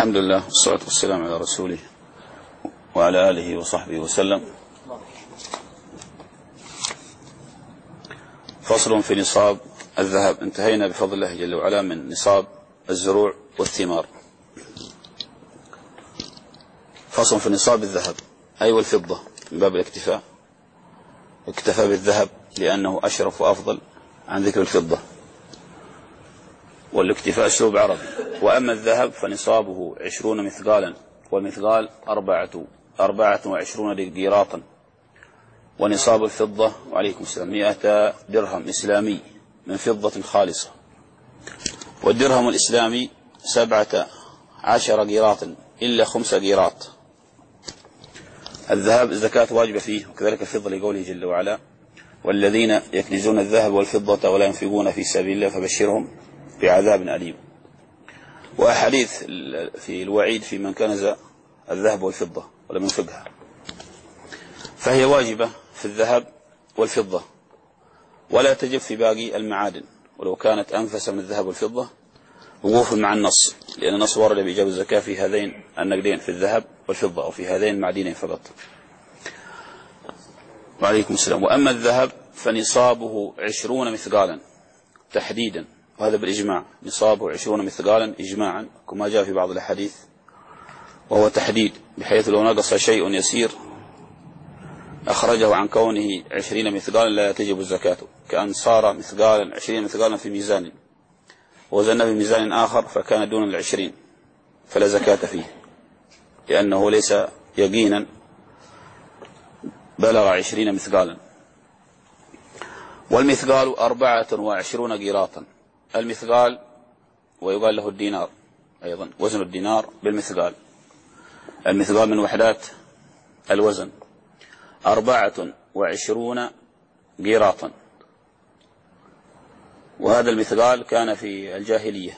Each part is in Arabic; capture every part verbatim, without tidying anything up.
الحمد لله والصلاة والسلام على رسوله وعلى آله وصحبه وسلم. فصل في نصاب الذهب. انتهينا بفضل الله جل وعلا من نصاب الزروع والثمار. فصل في نصاب الذهب أي والفضة من باب الاكتفاء، اكتفى بالذهب لأنه أشرف وأفضل عن ذكر الفضة، والاكتفاء أسلوب عربي. وأما الذهب فنصابه عشرون مثقالا، والمثقال أربعة أربعة وعشرون قيراطا. ونصاب الفضة وعليكم السلام مئة درهم إسلامي من فضة خالصة. والدرهم الإسلامي سبعة عشر قيراطا إلا خمس قيراط. الذهب الزكاة واجبة فيه، وكذلك الفضة لقوله جل وعلا: والذين يكنزون الذهب والفضة ولا ينفقون في سبيل الله فبشرهم بعذاب أليم. وأحاديث في الوعيد في من كنز الذهب والفضة ولم ينفقها، فهي واجبة في الذهب والفضة، ولا تجب في باقي المعادن ولو كانت أنفس من الذهب والفضة، وقوفا مع النص، لأن النص ورد بإيجاب الزكاة في هذين النقدين، في الذهب والفضة، أو في هذين المعدنين فقط. وعليكم السلام. وأما الذهب فنصابه عشرون مثقالا تحديدا، وهذا بالإجماع، نصابه عشرون مثقالا إجماعا كما جاء في بعض الحديث، وهو تحديد بحيث لو نقص شيء يسير أخرجه عن كونه عشرين مثقالا لا تجب الزكاة، كأن صار مثقالا عشرين مثقالا في ميزان وزن بميزان آخر فكان دون العشرين فلا زكاة فيه، لأنه ليس يقينا بلغ عشرين مثقالا. والمثقال أربعة وعشرون قيراطا. المثقال ويقال له الدينار أيضا، وزن الدينار بالمثقال. المثقال من وحدات الوزن. أربعة وعشرون قيراطا. وهذا المثقال كان في الجاهلية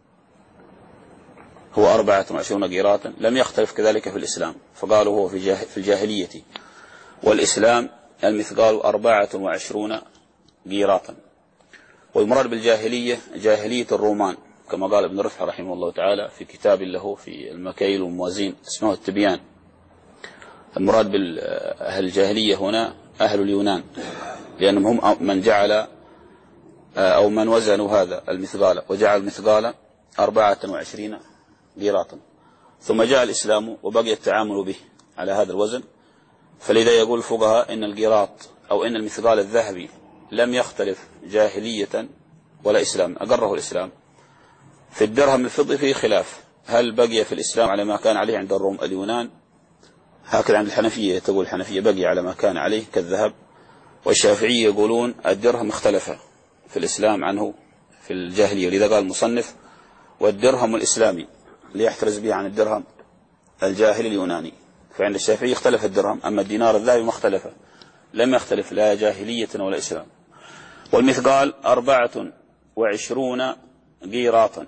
هو أربعة وعشرون قيراطا، لم يختلف كذلك في الإسلام، فقالوا هو في الجاهلية والإسلام المثقال أربعة وعشرون قيراطا. والمراد بالجاهلية جاهلية الرومان، كما قال ابن رفع رحمه الله تعالى في كتاب له في المكاييل والموازين اسمه التبيان. المراد بالأهل الجاهلية هنا أهل اليونان، لأنهم هم من جعل أو من وزنوا هذا المثقال وجعل المثقال أربعة وعشرين قيراطا. ثم جاء الإسلام وبقي التعامل به على هذا الوزن، فلذا يقول الفقهاء إن القيراط أو إن المثقال الذهبي لم يختلف جاهلية ولا إسلام، أقره الإسلام. في الدرهم الفضي فيه خلاف، هل بقي في الإسلام على ما كان عليه عند الروم اليونان؟ هكذا عند الحنفية، تقول الحنفية بقي على ما كان عليه كالذهب. والشافعية يقولون الدرهم اختلف في الإسلام عنه في الجاهلية، ولذا قال المصنف: والدرهم الإسلامي ليحترز به عن الدرهم الجاهلي اليوناني. فعند الشافعية اختلف الدرهم، أما الدينار الذهبي ما اختلف، لم يختلف لا جاهلية ولا إسلام. والمثقال أربعة وعشرون قيراطا.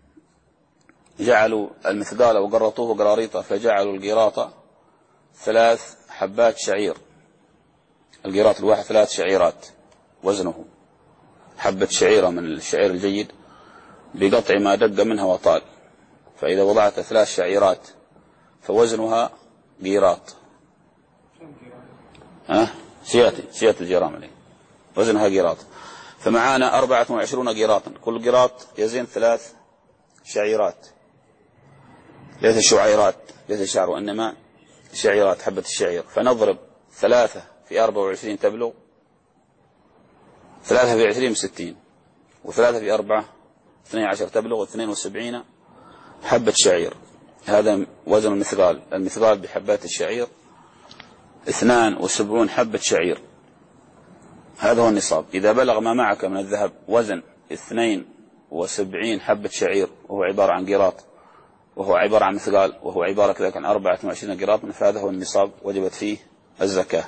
جعلوا المثقال وقرطوه قراريطة، فجعلوا القيراط ثلاث حبات شعير. القيراط الواحد ثلاث شعيرات وزنه، حبة شعيرة من الشعير الجيد بقطع ما دق منها وطال، فإذا وضعت ثلاث شعيرات فوزنها قيراط. أه؟ سياتي سياتي الجرام عليه وزنها قيراط. فمعانا أربعة وعشرون قيراطا، كل قيراط يزن ثلاث شعيرات، ليس شعيرات ليس شعر، وإنما شعيرات حبة الشعير. فنضرب ثلاثة في أربعة وعشرين تبلغ ثلاثة في عشرين ستين، وثلاثة في أربعة اثنين عشر تبلغ اثنين وسبعين حبة شعير. هذا وزن المثقال. المثقال بحبات الشعير اثنان وسبعون حبة شعير، هذا هو النصاب. إذا بلغ ما معك من الذهب وزن اثنين وسبعين حبة شعير، وهو عبارة عن قيراط، وهو عبارة عن مثقال، وهو عبارة كذلك عن أربعة وعشرين قيراط، فهذا هو النصاب وجبت فيه الزكاة.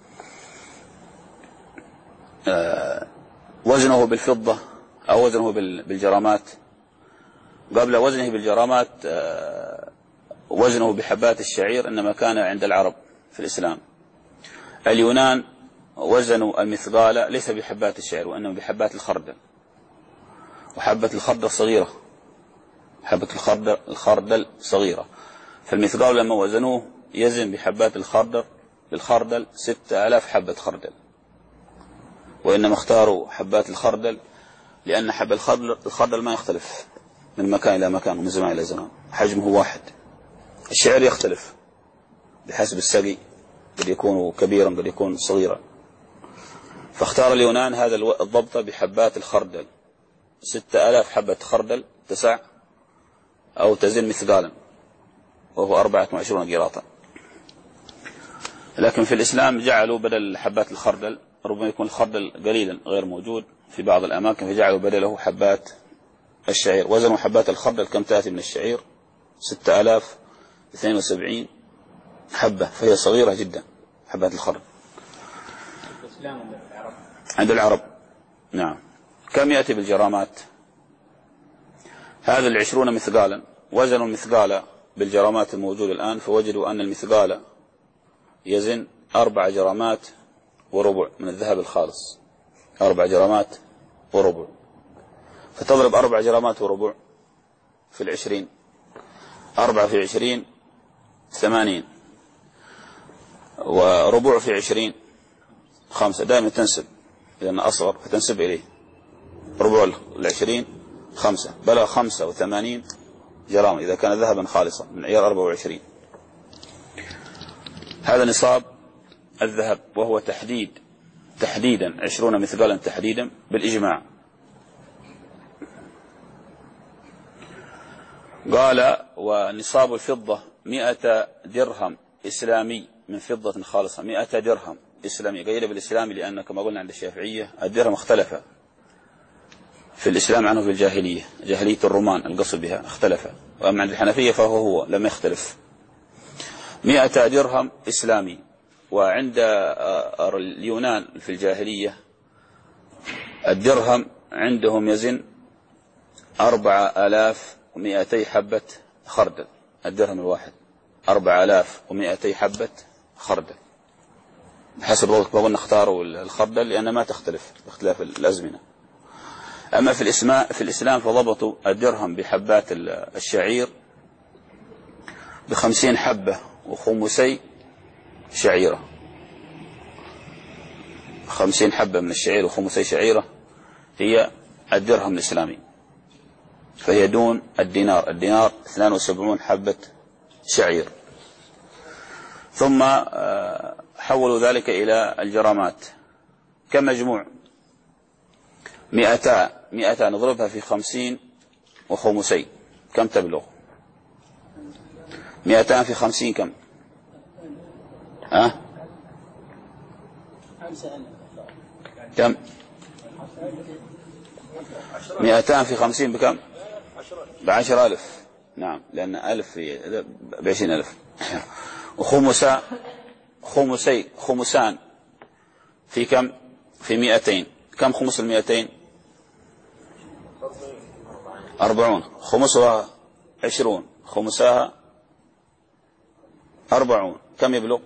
آه وزنه بالفضة أو وزنه بالجرامات. قبل وزنه بالجرامات آه وزنه بحبات الشعير إنما كان عند العرب في الإسلام. اليونان وزنوا المثقال ليس بحبات الشعير وإنما بحبات الخردل، وحبة الخردل صغيرة حبة الخردل الخردل صغيرة. فالمثقال لما وزنوه يزن بحبات الخردل بالخردل ستة آلاف حبة خردل، وإنما اختاروا حبات الخردل لأن حب الخردل الخردل ما يختلف من مكان إلى مكان ومن زمان إلى زمان، حجمه واحد. الشعير يختلف بحسب السقي، قد يكون كبيرا قد يكون صغيرا، فاختار اليونان هذا الضبط بحبات الخردل. ستة آلاف حبة خردل تسع أو تزن مثقالا، وهو أربعة وعشرون قيراطا. لكن في الإسلام جعلوا بدل حبات الخردل، ربما يكون الخردل قليلا غير موجود في بعض الأماكن، فجعلوا بدله حبات الشعير. وزنوا حبات الخردل كم تأتي من الشعير؟ ستة آلاف اثنين وسبعين حبة، فهي صغيرة جدا حبات الخردل عند العرب. نعم. كم يأتي بالجرامات؟ هذا العشرون مثقالا. وزنوا المثقال بالجرامات الموجودة الآن، فوجدوا أن المثقال يزن أربع جرامات وربع من الذهب الخالص، أربع جرامات وربع. فتضرب أربع جرامات وربع في العشرين، أربعة في عشرين ثمانين، وربع في عشرين خمسة. دائما تنسب لأنه أصغر فتنسب إليه. ربع العشرين خمسة، بلغ خمسة وثمانين جرام إذا كان ذهبا خالصا من عيار أربعة وعشرين. هذا نصاب الذهب، وهو تحديد تحديدا عشرون مثقالا تحديدا بالإجماع. قال ونصاب الفضة مئة درهم إسلامي من فضة خالصة. مئة درهم إسلامي، قيل بالإسلامي لأن كما قلنا عند الشافعية الدرهم اختلف في الإسلام عنه في الجاهلية، جاهلية الرومان القصد بها اختلف، وأما عند الحنفية فهو هو لم يختلف. مئة درهم إسلامي. وعند اليونان في الجاهلية الدرهم عندهم يزن أربعة آلاف ومئتي حبة خردل. الدرهم الواحد أربعة آلاف ومئتي حبة خردل، حسب ضوء ما قلنا اختاروا الخردل لأن ما تختلف باختلاف الأزمنة. أما في الإسلام في الإسلام فضبطوا الدرهم بحبات الشعير بخمسين حبة وخمسي شعيرة. خمسين حبة من الشعير وخمسي شعيرة هي الدرهم الإسلامي، فهي دون الدينار. الدينار اثنان وسبعون حبة شعير. ثم حولوا ذلك إلى الجرامات. كم مجموع؟ مئتا مئتا نضربها في خمسين وخمسي كم تبلغ؟ مئتان في خمسين كم؟ ها؟ كم؟ مئتان في خمسين بكم؟ بعشر ألف. نعم، لأن ألف في بعشرين ألف. وخمسا خمسي خمسان في كم؟ في مئتين. كم خمس المئتين؟ أربعون. خمسها عشرون، خمسها أربعون، كم يبلغ؟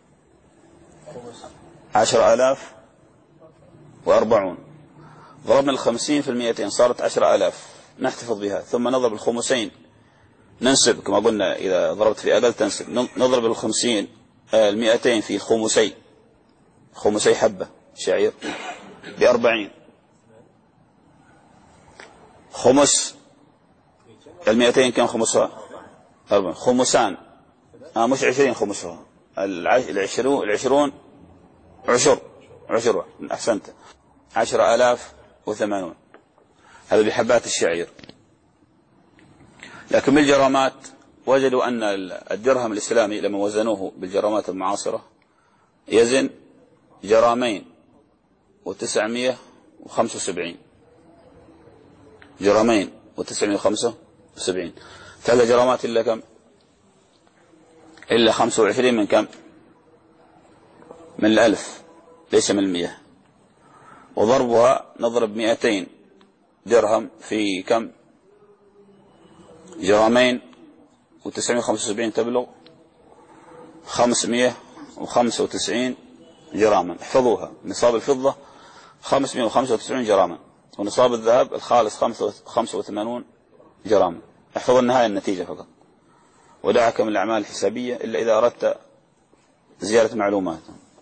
عشر آلاف وأربعون. ضربنا الخمسين في المئتين صارت عشر آلاف، نحتفظ بها. ثم نضرب الخمسين، ننسب كما قلنا إذا ضربت في أقل تنسب. نضرب الخمسين المئتين في خمسي خمسي حبة شعير بأربعين. خمس المئتين كم خمسها؟ أربعين. خمسان آه مش عشرين، خمسها العشرون العشرون عشر عشر أحسنت، عشر آلاف وثمانون. هذا بحبات الشعير. لكن بالجرامات وجدوا أن الدرهم الإسلامي لما وزنوه بالجرامات المعاصرة يزن جرامين وتسعمائة وخمسة وسبعين. جرامين وتسعمائة وخمسة وسبعين. ثلاث جرامات إلا كم؟ إلا خمسة وعشرين من كم؟ من الألف، ليس من المئة. وضربها نضرب مئتين درهم في كم؟ جرامين وتسعمائة وخمسة وسبعين تبلغ خمسمائة وخمسة وتسعين جراما. احفظوها. نصاب الفضة خمسمائة وخمسة وتسعين جراما، ونصاب الذهب الخالص خمسة وثمانون جراما. احفظ النهاية النتيجة فقط، ودعك من الأعمال الحسابية إلا إذا أردت زيادة معلومات.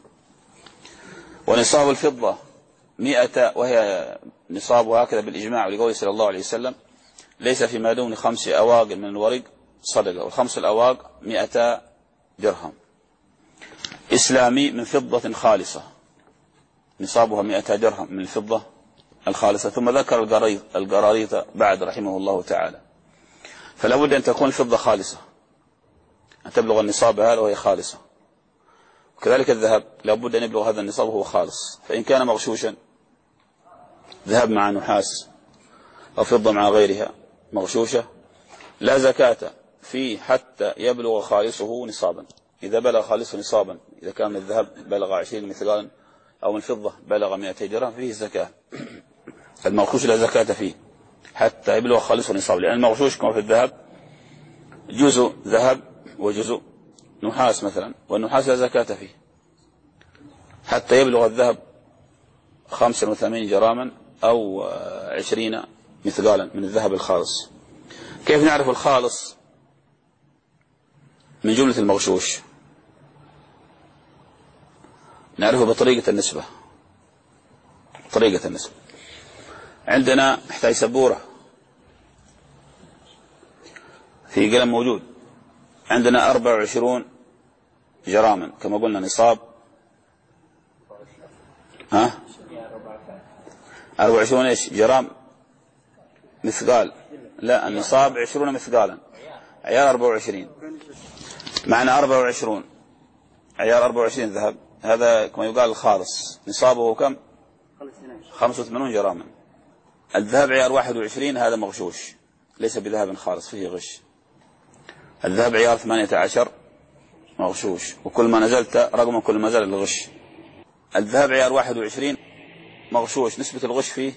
ونصاب الفضة مئة، وهي نصابها هكذا بالإجماع ولقوله صلى الله عليه وسلم: ليس فيما دون خمس أواق من الورق صدقة، والخمس الأواق مئة درهم. إسلامي من فضة خالصة، نصابها مئة درهم من الفضة الخالصة. ثم ذكر القراريط بعد رحمه الله تعالى. فلا بد أن تكون الفضة خالصة، أن تبلغ النصاب هذا وهي خالصة. وكذلك الذهب لا بد أن يبلغ هذا النصاب وهو خالص. فإن كان مغشوشا، ذهب مع نحاس أو فضة مع غيرها مغشوشة، لا زكاة فيه حتى يبلغ خالصه نصابا. إذا بلغ خالصه نصابا، إذا كان من الذهب بلغ عشرين مثقالا أو من الفضة بلغ مئتي درهم، فيه زكاة. المغشوش لا زكاة فيه حتى يبلغ خالصه نصابا، لأن المغشوش كما في الذهب جزء ذهب وجزء نحاس مثلا، والنحاس لا زكاة فيه حتى يبلغ الذهب خمسة وثمانين جراما أو عشرين مثقالا من الذهب الخالص. كيف نعرف الخالص من جملة المغشوش؟ نعرفه بطريقة النسبة. طريقة النسبة عندنا نحتاج سبورة، في قلم موجود. عندنا أربع وعشرون جراما كما قلنا نصاب، ها أربع وعشرون إيش جرام مثقال، لا النصاب عشرون مثقالا، عيار أربع وعشرين. معنى أربع وعشرون عيار أربع وعشرين ذهب، هذا كما يقال الخالص، نصابه كم؟ خمسة وثمانون جراما. الذهب عيار واحد وعشرين هذا مغشوش، ليس بذهب خالص، فيه غش. الذهب عيار ثمانية عشر مغشوش، وكل ما نزلت رقما كل ما زال الغش. الذهب عيار واحد وعشرين مغشوش، نسبة الغش فيه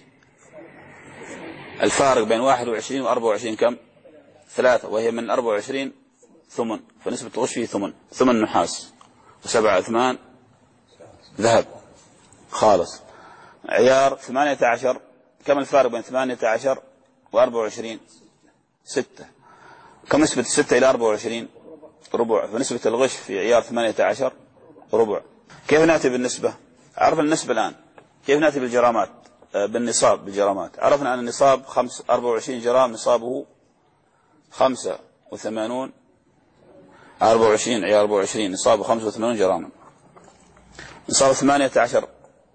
الفارق بين واحد وعشرين وأربع وعشرين كم؟ ثلاثة، وهي من أربع وعشرين ثمن، فنسبة الغش فيه ثمن، ثمن نحاس، وسبعة ثمان ذهب خالص. عيار ثمانية عشر كم الفارق بين ثمانية عشر وأربع وعشرين؟ ستة. كم نسبة الستة إلى أربع وعشرين؟ ربع، فنسبة الغش في عيار ثمانية عشر ربع. كيف نأتي بالنسبة؟ عرفنا النسبة الآن. كيف نأتي بالجرامات؟ بالنصاب بالجرامات. عرفنا أن النصاب خمس أربع وعشرين جرام، نصابه خمسة وثمانون، أربع وعشرين عيار أربع وعشرين نصابه خمسة وثمانون جراما. نصاب ثمانية عشر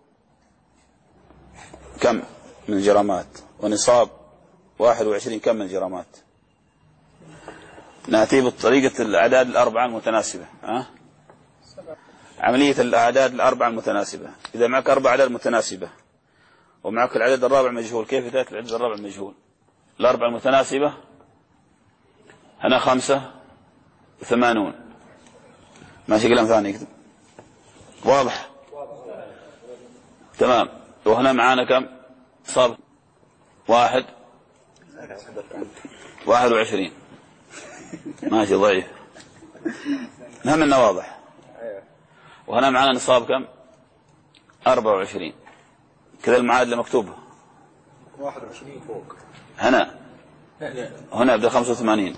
كم من الجرامات؟ ونصاب واحد وعشرين كم من الجرامات؟ نأتي بطريقة الأعداد الأربعة المتناسبة. أه؟ عملية الأعداد الأربعة المتناسبة. إذا معك أربع أعداد متناسبة ومعك العدد الرابع مجهول، كيف تأتي العدد الرابع مجهول؟ الأربعة المتناسبة هنا خمسة وثمانون، ماشي كلام ثاني يكتب واضح؟ تمام. وهنا معانا كم؟ صاب واحد واحد وعشرين، ماشي ضعيف، نهم انه واضح. وهنا معانا نصاب كم؟ أربعة وعشرين، كذا المعادلة مكتوبة واحد وعشرين فوق. هنا هنا يبدأ خمسة وثمانين،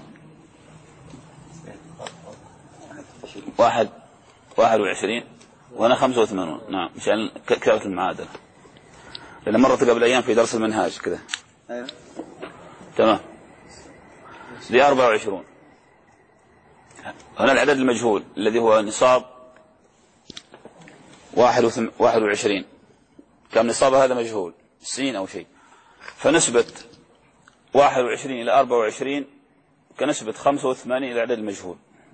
واحد واحد وعشرين، وهنا خمسة وثمانون. نعم، مشان كتابة المعادلة، لأن مرة قبل أيام في درس المنهاج كذا. تمام. دي أربعة وعشرون. هنا العدد المجهول الذي هو نصاب واحد وثم... واحد وعشرين، كم نصاب هذا مجهول، سين أو شيء. فنسبة واحد وعشرين إلى أربعة وعشرين كنسبة خمسة وثمانين إلى العدد المجهول.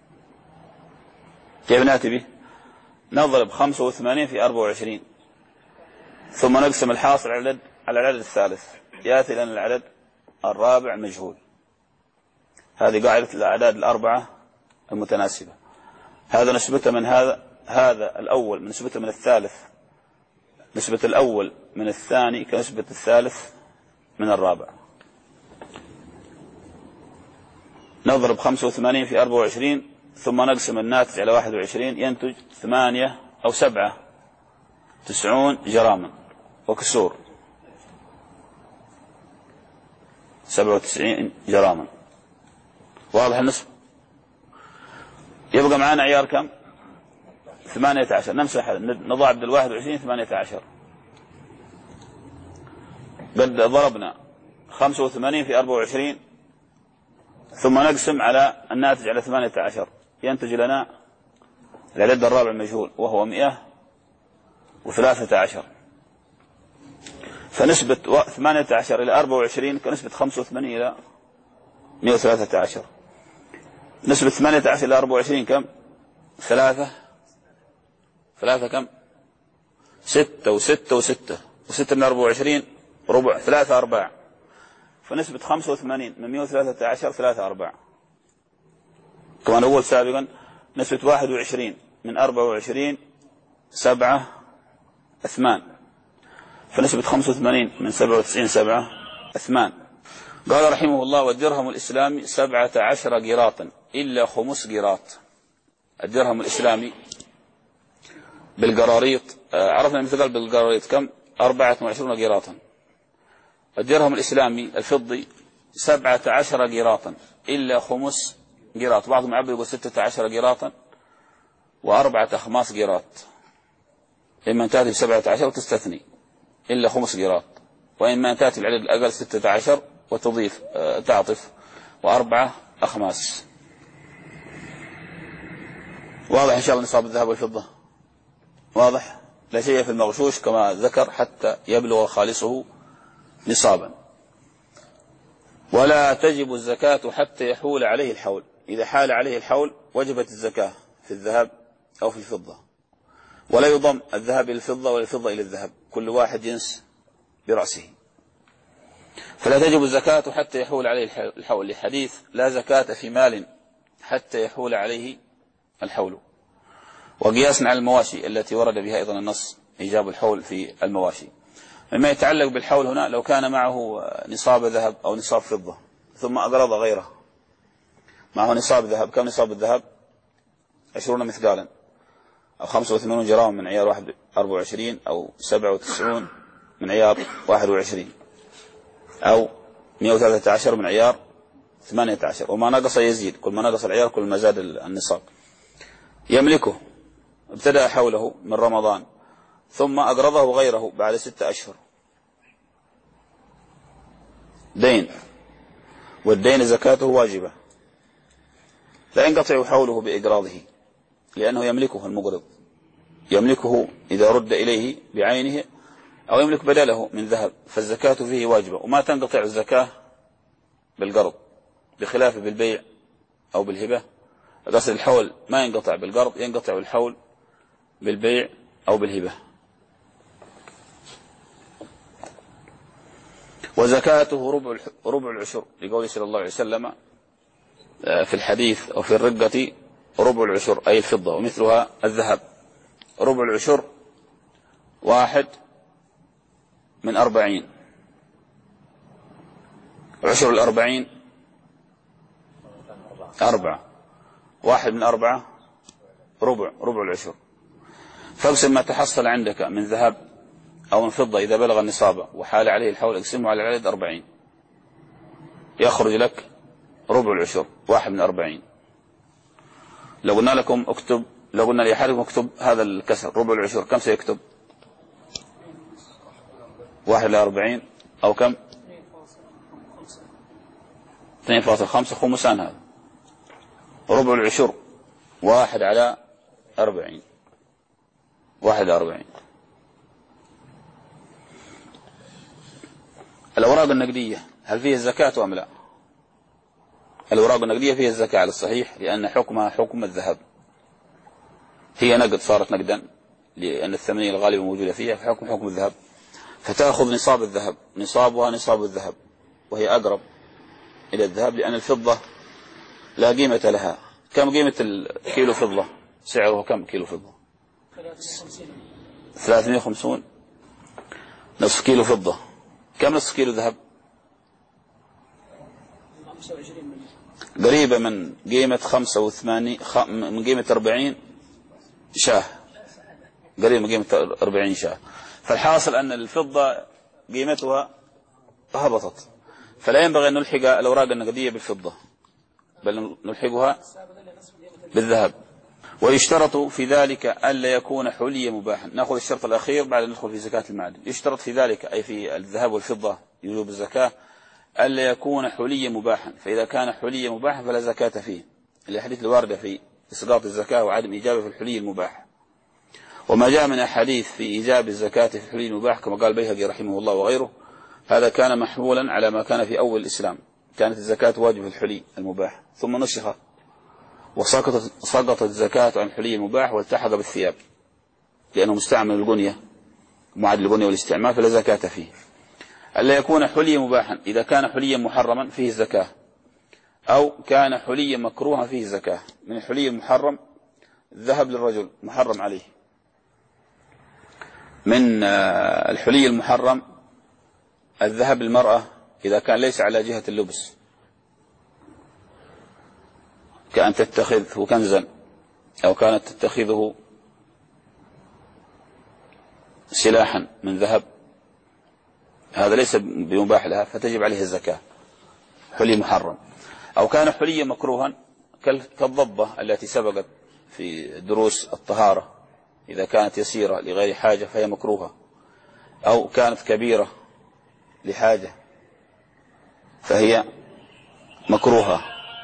كيف نأتي به؟ نضرب خمسة وثمانين في أربعة وعشرين، ثم نقسم الحاصل على العدد على العدد الثالث، يأتي لنا العدد الرابع مجهول. هذه قاعدة الأعداد الأربعة المتناسبة. هذا نسبته من هذا هذا الأول، من نسبته من الثالث، نسبة الأول من الثاني كنسبة الثالث من الرابع. نضرب خمسة وثمانين في أربعة وعشرين، ثم نقسم الناتج على واحد وعشرين، ينتج ثمانية أو سبعة تسعون جراما وكسور، سبعة وتسعين جراما. واضح النصف. يبقى معنا عيار كم؟ ثمانية عشر. نمسح نضع عبد الواحد وعشرين ثمانية عشر. قد ضربنا خمسة وثمانين في أربعة وعشرين ثم نقسم على الناتج على ثمانية عشر، ينتج لنا العدد الرابع المجهول وهو مئة وثلاثة عشر. فنسبة ثمانية عشر إلى أربعة وعشرين كنسبة خمسة وثمانين إلى مئة وثلاثة عشر. نسبة ثمانية عشر إلى أربعة وعشرين كم؟ ثلاثة. ثلاثة كم؟ ستة وستة وستة وستة من أربعة وعشرين ربع، ثلاثة أرباع. فنسبة خمسة وثمانين من مئة وثلاثة عشر ثلاثة أرباع. كما نقول سابقا نسبة واحد وعشرين من أربعة وعشرين سبعة أثمان. فنسبة خمسة وثمانين من سبعة وتسعين سبعة أثمان. قال رحمه الله: والدرهم الإسلامي سبعة عشر قيراطا إلا خمس قيراط. الدرهم الإسلامي بالقراريط، عرفنا مثل بالقراريط كم؟ أربعة وعشرون قيراطا. الدرهم الإسلامي الفضي سبعة عشر قيراطا إلا خمس قيراط. بعضهم يعبر يقول ستة عشر قيراطا وأربعة أخماس قيراط. إما أن تأتي بسبعة عشر تستثني إلا خمس قيراط، وإما أن تأتي العدد الأقل ستة عشر وتضيف تعطف وأربعة أخماس. واضح إن شاء الله نصاب الذهب والفضة؟ واضح؟ لا شيء في المغشوش كما ذكر حتى يبلغ خالصه نصابا. ولا تجب الزكاة حتى يحول عليه الحول. إذا حال عليه الحول وجبت الزكاة في الذهب أو في الفضة. ولا يضم الذهب إلى الفضة ولا الفضة إلى الذهب، كل واحد جنس برأسه. فلا تجب الزكاة حتى يحول عليه الحول، لحديث لا زكاة في مال حتى يحول عليه الحول. وقياسا على المواشي التي ورد بها أيضا النص إيجاب الحول في المواشي. مما يتعلق بالحول هنا، لو كان معه نصاب ذهب أو نصاب فضة ثم أقرض غيره معه نصاب ذهب، كم نصاب الذهب؟ عشرون مثقالا أو خمسة وثمانون جرام من عيار واحد أربعة وعشرين، أو سبعة وتسعون من عيار واحد وعشرين، أو مئة وثلاثة عشر من عيار ثمانية عشر. وما نقص يزيد، كل ما نقص العيار كل ما زاد النصاب. يملكه، ابتدأ حوله من رمضان ثم أقرضه غيره بعد ستة أشهر دين، والدين زكاته واجبة، لا ينقطع حوله بإقراضه لأنه يملكه المقرض، يملكه إذا رد إليه بعينه أو يملك بدله من ذهب، فالزكاة فيه واجبة. وما تنقطع الزكاة بالقرض، بخلاف بالبيع أو بالهبة. قصد الحول ما ينقطع بالقرض، ينقطع الحول بالبيع أو بالهبة. وزكاته ربع ربع العشر، لقوله صلى الله عليه وسلم في الحديث: أو في الرقة ربع العشر، أي الفضة، ومثلها الذهب. ربع العشر واحد من أربعين، عشر الأربعين أربعة، واحد من أربعة ربع ربع العشر. فاقسم ما تحصل عندك من ذهب أو من فضة إذا بلغ النصاب وحال عليه الحول، اقسمه على العدد أربعين، يخرج لك ربع العشر، واحد من أربعين. لو قلنا لكم اكتب، لو قلنا لأحدكم اكتب هذا الكسر ربع العشر، كم سيكتب؟ واحد لأربعين أو كم؟ اثنين فاصل خمسة، خمسان. هذا ربع العشر واحد على أربعين، واحد أربعين. الأوراق النقدية هل فيها الزكاة أم لا؟ الأوراق النقدية فيها الزكاة على الصحيح، لأن حكمها حكم الذهب، هي نقد، صارت نقدا لأن الثمنية الغالبة موجودة فيها، فحكم حكم الذهب. فتأخذ نصاب الذهب، نصابها نصاب الذهب، وهي أقرب إلى الذهب، لأن الفضة لا قيمة لها. كم قيمة الكيلو فضة؟ سعره كم كيلو فضة؟ ثلاثمائة وخمسون. نصف كيلو فضة كم نصف كيلو ذهب؟ قريبة من قيمة خمسة وثمانين، من قيمة أربعين شاه، قريبة من قيمة أربعين شاه. فالحاصل أن الفضة قيمتها هبطت، فلا ينبغي أن نلحق الأوراق النقدية بالفضة، بل نلحقها بالذهب. ويشترط في ذلك ألا يكون حليا مباحا. نأخذ الشرط الأخير بعد أن ندخل في زكاة المعدن. يشترط في ذلك أي في الذهب والفضة يوجب الزكاة ألا يكون حليا مباحا، فإذا كان حليا مباحا فلا زكاة فيه، الأحاديث الواردة في إسقاط الزكاة وعدم إيجابه في الحلي المباح. وما جاء من أحاديث في إيجاب الزكاة في الحلي المباح كما قال البيهقي رحمه الله وغيره، هذا كان محمولا على ما كان في أول الإسلام، كانت الزكاة واجب في الحلي المباح ثم نسخ وسقطت سقطت الزكاة عن الحلي المباح والتحق بالثياب لأنه مستعمل الغنية معادل الغنية والاستعمال فلا زكاة فيه. ألا يكون حليا مباحا، إذا كان حليا محرما فيه الزكاة، أو كان حليا مكروها فيه الزكاة. من الحلي المحرم الذهب للرجل محرم عليه، من الحلي المحرم الذهب للمرأة إذا كان ليس على جهة اللبس، كأن تتخذه كنزا أو كانت تتخذه سلاحا من ذهب، هذا ليس بمباح لها فتجب عليه الزكاة، حلي محرم. أو كان حليا مكروها كالضبة التي سبقت في دروس الطهارة، إذا كانت يسيرة لغير حاجة فهي مكروهة، أو كانت كبيرة لحاجة فهي مكروهة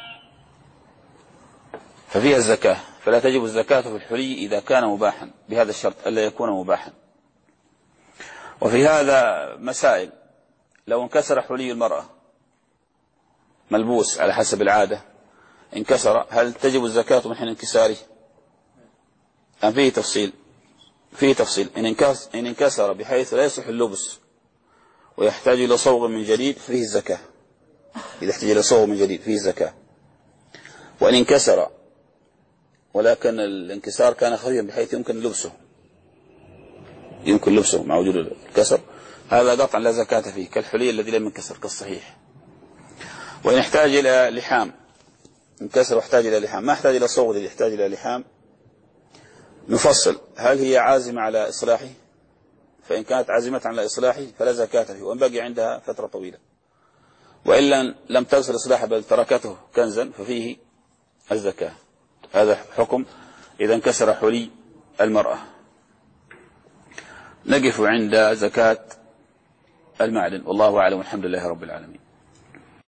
ففيها الزكاة، فلا تجب الزكاة في الحلي إذا كان مباحا بهذا الشرط ألا يكون مباحا. وفي هذا مسائل، لو انكسر حلي المرأة ملبوس على حسب العادة انكسر، هل تجب الزكاة من حين انكساره؟ أم فيه تفصيل؟ فيه تفصيل. إن انكسر بحيث لا يصح اللبس ويحتاج إلى صوغ من جديد فيه الزكاة، إذا احتاج إلى صوغ من جديد فيه الزكاة. وإن انكسر ولكن الانكسار كان خفيفا بحيث يمكن لبسه يمكن لبسه مع وجود الكسر، هذا قطعا لا زكاة فيه كالحلي الذي لم ينكسر كالصحيح. وإن احتاج إلى لحام، انكسر واحتاج إلى لحام، ما احتاج إلى صوغ الذي يحتاج إلى لحام، نفصل هل هي عازمة على إصلاحه؟ فإن كانت عازمة على إصلاحه فلا زكاة فيه وإن بقي عندها فترة طويلة، وإلا لم تصل إصلاحه بل تركته كنزا ففيه الزكاة. هذا حكم إذا انكسر حلي المرأة. نقف عند زكاة المعدن، والله أعلم، والحمد لله رب العالمين.